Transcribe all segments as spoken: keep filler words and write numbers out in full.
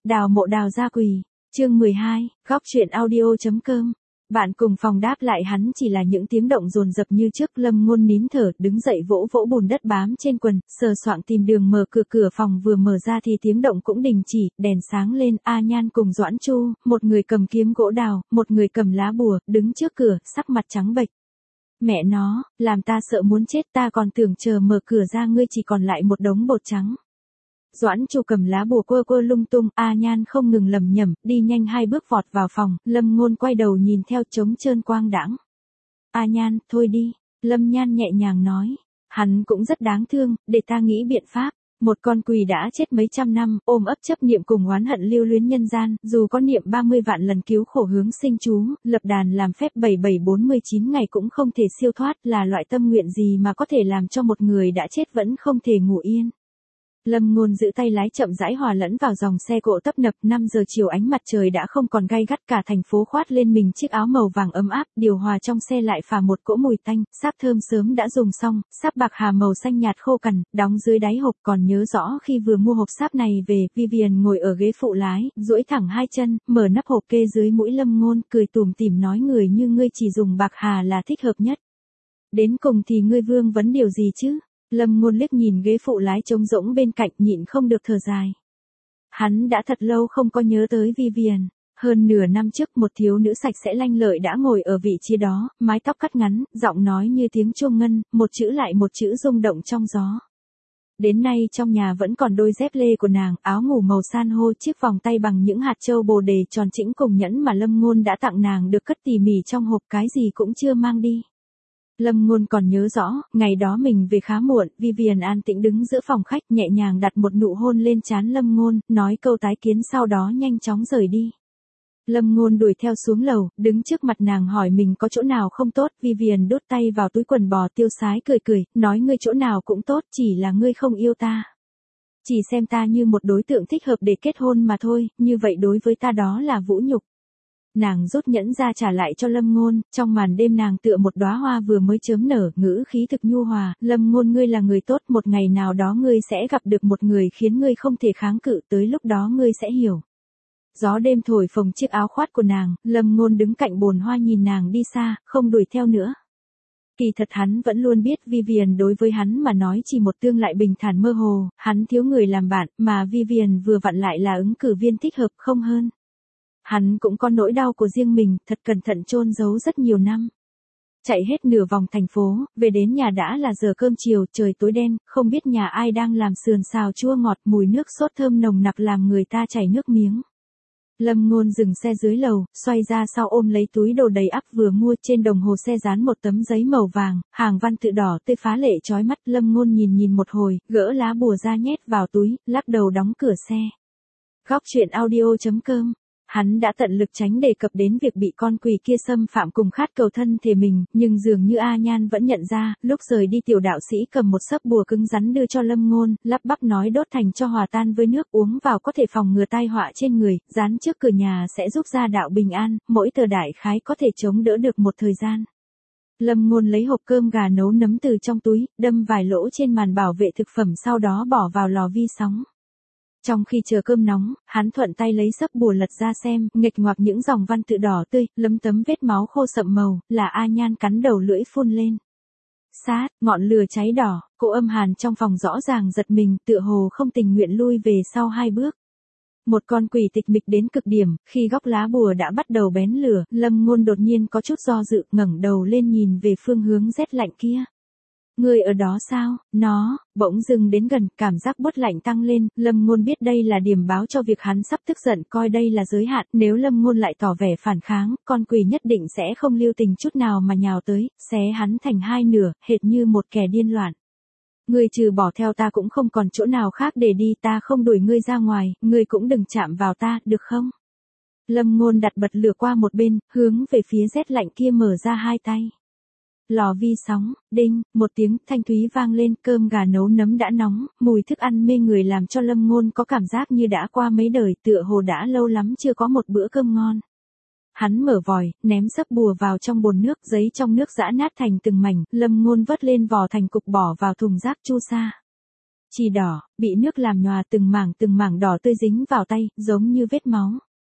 Đào mộ đào gia quỳ. Chương mười hai, góc truyện audio.com. Bạn cùng phòng đáp lại hắn chỉ là những tiếng động dồn dập như trước. Lâm Ngôn nín thở, đứng dậy vỗ vỗ bùn đất bám trên quần, sờ soạng tìm đường mở cửa. Cửa phòng vừa mở ra thì tiếng động cũng đình chỉ, đèn sáng lên. A Nhan cùng Doãn Chu, một người cầm kiếm gỗ đào, một người cầm lá bùa, đứng trước cửa, sắc mặt trắng bệch. Mẹ nó, làm ta sợ muốn chết, ta còn tưởng chờ mở cửa ra ngươi chỉ còn lại một đống bột trắng. Doãn Chu cầm lá bùa quơ quơ lung tung, A Nhan không ngừng lẩm nhẩm, đi nhanh hai bước vọt vào phòng. Lâm Ngôn quay đầu nhìn theo, trống trơn quang đãng. A Nhan, thôi đi, Lâm Nhan nhẹ nhàng nói, hắn cũng rất đáng thương, để ta nghĩ biện pháp. Một con quỷ đã chết mấy trăm năm, ôm ấp chấp niệm cùng oán hận lưu luyến nhân gian, dù có niệm ba mươi vạn lần cứu khổ hướng sinh chú, lập đàn làm phép bảy bảy bốn mươi chín ngày cũng không thể siêu thoát, là loại tâm nguyện gì mà có thể làm cho một người đã chết vẫn không thể ngủ yên. Lâm Ngôn giữ tay lái chậm rãi hòa lẫn vào dòng xe cộ tấp nập. Năm giờ chiều ánh mặt trời đã không còn gay gắt, cả thành phố khoát lên mình chiếc áo màu vàng ấm áp, điều hòa trong xe lại phả một cỗ mùi tanh, sáp thơm sớm đã dùng xong, sáp bạc hà màu xanh nhạt khô cằn, đóng dưới đáy hộp. Còn nhớ rõ khi vừa mua hộp sáp này về, Vivian ngồi ở ghế phụ lái, duỗi thẳng hai chân, mở nắp hộp kê dưới mũi Lâm Ngôn, cười tủm tỉm nói người như ngươi chỉ dùng bạc hà là thích hợp nhất. Đến cùng thì ngươi vương vấn điều gì chứ? Lâm Ngôn liếc nhìn ghế phụ lái trống rỗng bên cạnh, nhịn không được thở dài. Hắn đã thật lâu không có nhớ tới Vivian. Hơn nửa năm trước, một thiếu nữ sạch sẽ lanh lợi đã ngồi ở vị trí đó, mái tóc cắt ngắn, giọng nói như tiếng chuông ngân, một chữ lại một chữ rung động trong gió. Đến nay trong nhà vẫn còn đôi dép lê của nàng, áo ngủ màu san hô, chiếc vòng tay bằng những hạt châu bồ đề tròn trĩnh cùng nhẫn mà Lâm Ngôn đã tặng nàng được cất tỉ mỉ trong hộp, cái gì cũng chưa mang đi. Lâm Ngôn còn nhớ rõ, ngày đó mình về khá muộn, Vivian an tĩnh đứng giữa phòng khách, nhẹ nhàng đặt một nụ hôn lên trán Lâm Ngôn, nói câu tái kiến sau đó nhanh chóng rời đi. Lâm Ngôn đuổi theo xuống lầu, đứng trước mặt nàng hỏi mình có chỗ nào không tốt. Vivian đút tay vào túi quần bò tiêu sái cười cười, nói ngươi chỗ nào cũng tốt, chỉ là ngươi không yêu ta. Chỉ xem ta như một đối tượng thích hợp để kết hôn mà thôi, như vậy đối với ta đó là vũ nhục. Nàng rút nhẫn ra trả lại cho Lâm Ngôn, trong màn đêm nàng tựa một đóa hoa vừa mới chớm nở, ngữ khí thực nhu hòa, Lâm Ngôn ngươi là người tốt, một ngày nào đó ngươi sẽ gặp được một người khiến ngươi không thể kháng cự, tới lúc đó ngươi sẽ hiểu. Gió đêm thổi phồng chiếc áo khoác của nàng, Lâm Ngôn đứng cạnh bồn hoa nhìn nàng đi xa, không đuổi theo nữa. Kỳ thật hắn vẫn luôn biết Vivian đối với hắn mà nói chỉ một tương lại bình thản mơ hồ, hắn thiếu người làm bạn, mà Vivian vừa vặn lại là ứng cử viên thích hợp không hơn. Hắn cũng có nỗi đau của riêng mình, thật cẩn thận chôn giấu rất nhiều năm. Chạy hết nửa vòng thành phố, về đến nhà đã là giờ cơm chiều, trời tối đen, không biết nhà ai đang làm sườn xào chua ngọt, mùi nước sốt thơm nồng nặc làm người ta chảy nước miếng. Lâm Ngôn dừng xe dưới lầu, xoay ra sau ôm lấy túi đồ đầy ắp vừa mua, trên đồng hồ xe dán một tấm giấy màu vàng, hàng văn tự đỏ tươi phá lệ chói mắt. Lâm Ngôn nhìn nhìn một hồi, gỡ lá bùa ra nhét vào túi, lắc đầu đóng cửa xe. Góc truyện audio.com. Hắn đã tận lực tránh đề cập đến việc bị con quỷ kia xâm phạm cùng khát cầu thân thể mình, nhưng dường như A Nhan vẫn nhận ra, lúc rời đi tiểu đạo sĩ cầm một xấp bùa cứng rắn đưa cho Lâm Ngôn, lắp bắp nói đốt thành cho hòa tan với nước, uống vào có thể phòng ngừa tai họa trên người, dán trước cửa nhà sẽ giúp gia đạo bình an, mỗi tờ đại khái có thể chống đỡ được một thời gian. Lâm Ngôn lấy hộp cơm gà nấu nấm từ trong túi, đâm vài lỗ trên màn bảo vệ thực phẩm sau đó bỏ vào lò vi sóng. Trong khi chờ cơm nóng, hắn thuận tay lấy xấp bùa lật ra xem, nghịch ngoạc những dòng văn tự đỏ tươi, lấm tấm vết máu khô sậm màu, là A Nhan cắn đầu lưỡi phun lên. Sát, ngọn lửa cháy đỏ, cô âm hàn trong phòng rõ ràng giật mình, tựa hồ không tình nguyện lui về sau hai bước. Một con quỷ tịch mịch đến cực điểm, khi góc lá bùa đã bắt đầu bén lửa, Lâm Ngôn đột nhiên có chút do dự, ngẩng đầu lên nhìn về phương hướng rét lạnh kia. Ngươi ở đó sao? Nó, bỗng dưng đến gần, cảm giác buốt lạnh tăng lên, Lâm Ngôn biết đây là điểm báo cho việc hắn sắp tức giận, coi đây là giới hạn, nếu Lâm Ngôn lại tỏ vẻ phản kháng, con quỷ nhất định sẽ không lưu tình chút nào mà nhào tới, xé hắn thành hai nửa, hệt như một kẻ điên loạn. Ngươi trừ bỏ theo ta cũng không còn chỗ nào khác để đi, ta không đuổi ngươi ra ngoài, ngươi cũng đừng chạm vào ta, được không? Lâm Ngôn đặt bật lửa qua một bên, hướng về phía rét lạnh kia mở ra hai tay. Lò vi sóng, đinh, một tiếng thanh thúy vang lên, cơm gà nấu nấm đã nóng, mùi thức ăn mê người làm cho Lâm Ngôn có cảm giác như đã qua mấy đời, tựa hồ đã lâu lắm chưa có một bữa cơm ngon. Hắn mở vòi, ném xấp bùa vào trong bồn nước, giấy trong nước giã nát thành từng mảnh, Lâm Ngôn vớt lên vò thành cục bỏ vào thùng rác chu sa. Chỉ đỏ, bị nước làm nhòa từng mảng từng mảng đỏ tươi dính vào tay, giống như vết máu.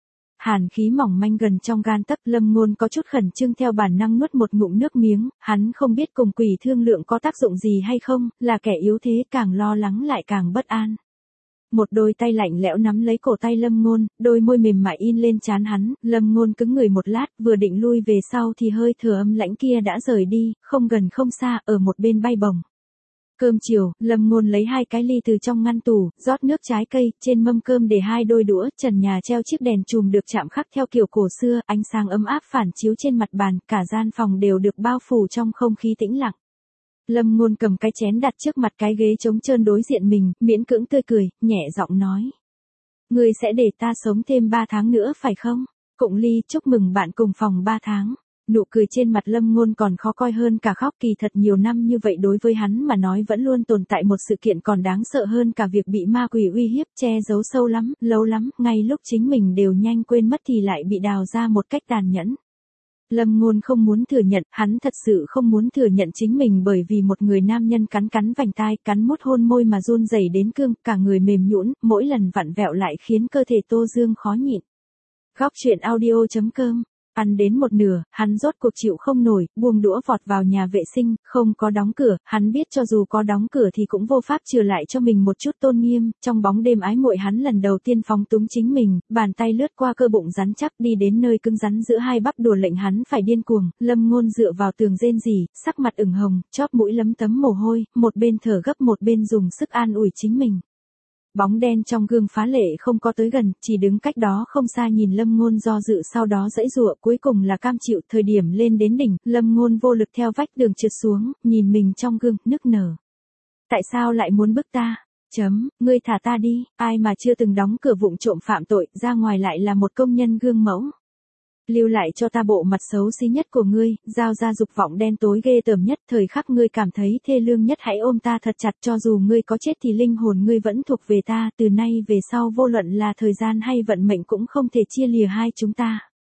Hàn khí mỏng manh gần trong gan tấc, Lâm Ngôn có chút khẩn trương theo bản năng nuốt một ngụm nước miếng, hắn không biết cùng quỷ thương lượng có tác dụng gì hay không, là kẻ yếu thế càng lo lắng lại càng bất an. Một đôi tay lạnh lẽo nắm lấy cổ tay Lâm Ngôn, đôi môi mềm mại in lên trán hắn, Lâm Ngôn cứng người một lát, vừa định lui về sau thì hơi thở âm lãnh kia đã rời đi, không gần không xa, ở một bên bay bổng. Cơm chiều, Lâm Ngôn lấy hai cái ly từ trong ngăn tủ, rót nước trái cây, trên mâm cơm để hai đôi đũa, trần nhà treo chiếc đèn chùm được chạm khắc theo kiểu cổ xưa, ánh sáng ấm áp phản chiếu trên mặt bàn, cả gian phòng đều được bao phủ trong không khí tĩnh lặng. Lâm Ngôn cầm cái chén đặt trước mặt cái ghế trống trơn đối diện mình, miễn cưỡng tươi cười, nhẹ giọng nói. Ngươi sẽ để ta sống thêm ba tháng nữa phải không? Cụng ly, chúc mừng bạn cùng phòng ba tháng. Nụ cười trên mặt Lâm Ngôn còn khó coi hơn cả khóc, kỳ thật nhiều năm như vậy đối với hắn mà nói vẫn luôn tồn tại một sự kiện còn đáng sợ hơn cả việc bị ma quỷ uy hiếp, che giấu sâu lắm, lâu lắm, ngay lúc chính mình đều nhanh quên mất thì lại bị đào ra một cách tàn nhẫn. Lâm Ngôn không muốn thừa nhận, hắn thật sự không muốn thừa nhận chính mình bởi vì một người nam nhân cắn cắn vành tai, cắn mút hôn môi mà run rẩy đến cương, cả người mềm nhũn, mỗi lần vặn vẹo lại khiến cơ thể Tô Dương khó nhịn. Góc truyện audio chấm com. Ăn đến một nửa, hắn rốt cuộc chịu không nổi, buông đũa vọt vào nhà vệ sinh, không có đóng cửa, hắn biết cho dù có đóng cửa thì cũng vô pháp trừ lại cho mình một chút tôn nghiêm, trong bóng đêm ái muội hắn lần đầu tiên phóng túng chính mình, bàn tay lướt qua cơ bụng rắn chắc đi đến nơi cứng rắn giữa hai bắp đùa lệnh hắn phải điên cuồng, Lâm Ngôn dựa vào tường rên rỉ, sắc mặt ửng hồng, chóp mũi lấm tấm mồ hôi, một bên thở gấp một bên dùng sức an ủi chính mình. Bóng đen trong gương phá lệ không có tới gần, chỉ đứng cách đó không xa nhìn Lâm Ngôn do dự sau đó giãy giụa, cuối cùng là cam chịu, thời điểm lên đến đỉnh, Lâm Ngôn vô lực theo vách đường trượt xuống, nhìn mình trong gương, nức nở. Tại sao lại muốn bức ta? Chấm, ngươi thả ta đi, ai mà chưa từng đóng cửa vụng trộm phạm tội, ra ngoài lại là một công nhân gương mẫu. Lưu lại cho ta bộ mặt xấu xí nhất của ngươi, giao ra dục vọng đen tối ghê tởm nhất, thời khắc ngươi cảm thấy thê lương nhất hãy ôm ta thật chặt, cho dù ngươi có chết thì linh hồn ngươi vẫn thuộc về ta, từ nay về sau vô luận là thời gian hay vận mệnh cũng không thể chia lìa hai chúng ta.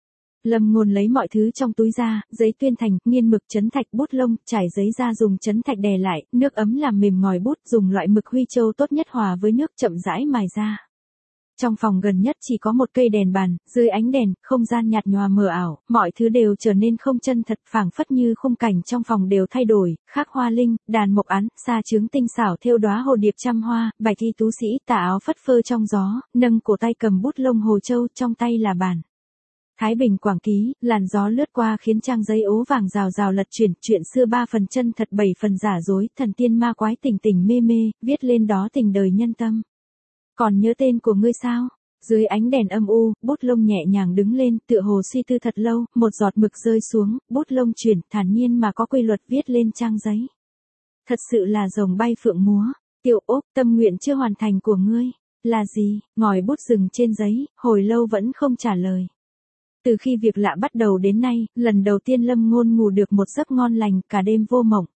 Lâm Ngôn lấy mọi thứ trong túi ra, giấy tuyên thành, nghiên mực, chấn thạch, bút lông, trải giấy ra dùng chấn thạch đè lại, nước ấm làm mềm ngòi bút, dùng loại mực Huy Châu tốt nhất hòa với nước chậm rãi mài ra. Trong phòng gần nhất chỉ có một cây đèn bàn, dưới ánh đèn, không gian nhạt nhòa mờ ảo, mọi thứ đều trở nên không chân thật, phảng phất như khung cảnh trong phòng đều thay đổi, khắc hoa linh, đàn mộc án, sa chướng tinh xảo thêu đóa hồ điệp trăm hoa, bạch y tú sĩ tà áo phất phơ trong gió, nâng cổ tay cầm bút lông hồ châu, trong tay là bàn. Thái Bình Quảng Ký, làn gió lướt qua khiến trang giấy ố vàng rào rào lật chuyển, chuyện xưa ba phần chân thật bảy phần giả dối, thần tiên ma quái tình tình mê mê, viết lên đó tình đời nhân tâm. Còn nhớ tên của ngươi sao? Dưới ánh đèn âm u, bút lông nhẹ nhàng đứng lên, tựa hồ suy tư thật lâu, một giọt mực rơi xuống, bút lông chuyển, thản nhiên mà có quy luật viết lên trang giấy. Thật sự là rồng bay phượng múa, Tiểu Úc, tâm nguyện chưa hoàn thành của ngươi, là gì? Ngòi bút dừng trên giấy, hồi lâu vẫn không trả lời. Từ khi việc lạ bắt đầu đến nay, lần đầu tiên Lâm Ngôn ngủ được một giấc ngon lành, cả đêm vô mộng.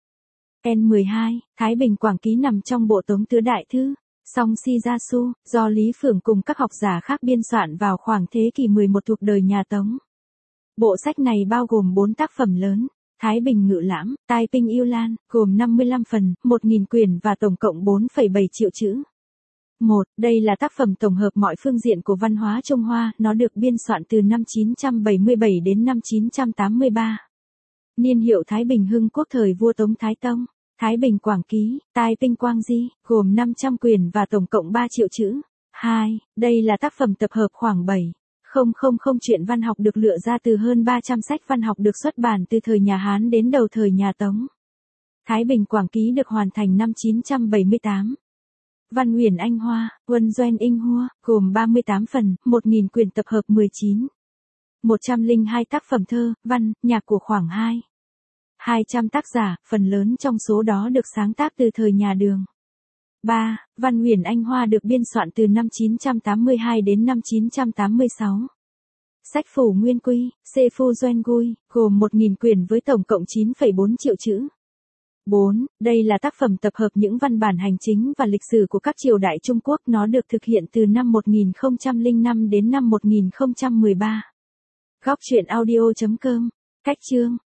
N mười hai, Thái Bình Quảng Ký nằm trong bộ Tống Tứ Đại Thư. Song Si Gia Su, do Lý Phượng cùng các học giả khác biên soạn vào khoảng thế kỷ mười một thuộc đời nhà Tống. Bộ sách này bao gồm bốn tác phẩm lớn, Thái Bình Ngự Lãm, Tai Ping Yêu Lan, gồm năm mươi lăm phần, một nghìn quyển và tổng cộng bốn phẩy bảy triệu chữ. một. Đây là tác phẩm tổng hợp mọi phương diện của văn hóa Trung Hoa, nó được biên soạn từ năm chín trăm bảy mươi bảy đến năm chín trăm tám mươi ba. Niên hiệu Thái Bình Hưng Quốc thời vua Tống Thái Tông. Thái Bình Quảng Ký, Tai Ping Quang Di, gồm năm trăm quyển và tổng cộng ba triệu chữ. hai. Đây là tác phẩm tập hợp khoảng bảy nghìn truyện văn học được lựa ra từ hơn ba trăm sách văn học được xuất bản từ thời nhà Hán đến đầu thời nhà Tống. Thái Bình Quảng Ký được hoàn thành năm chín trăm bảy mươi tám. Văn Uyển Anh Hoa, Quân Doan Inh Hua, gồm ba mươi tám phần, một nghìn quyển tập hợp mười chín. một trăm lẻ hai tác phẩm thơ, văn, nhạc của khoảng hai. hai trăm tác giả, phần lớn trong số đó được sáng tác từ thời nhà Đường. ba. Văn Uyển Anh Hoa được biên soạn từ năm chín trăm tám mươi hai đến năm chín trăm tám mươi sáu. Sách Phủ Nguyên Quy, Se Phu Doan Gui, gồm một nghìn quyển với tổng cộng chín phẩy bốn triệu chữ. bốn. Đây là tác phẩm tập hợp những văn bản hành chính và lịch sử của các triều đại Trung Quốc, nó được thực hiện từ năm một nghìn không trăm lẻ năm đến năm một nghìn không trăm mười ba. Góc truyện audio chấm com. Cách chương